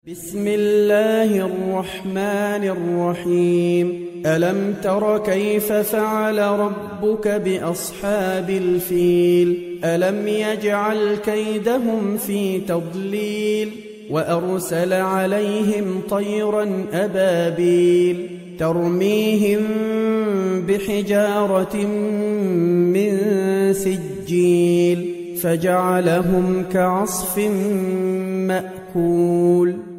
بسم الله الرحمن الرحيم. ألم تر كيف فعل ربك بأصحاب الفيل؟ ألم يجعل كيدهم في تضليل وأرسل عليهم طيرا أبابيل ترميهم بحجارة من سجيل فجعلهم كعصف مأكول.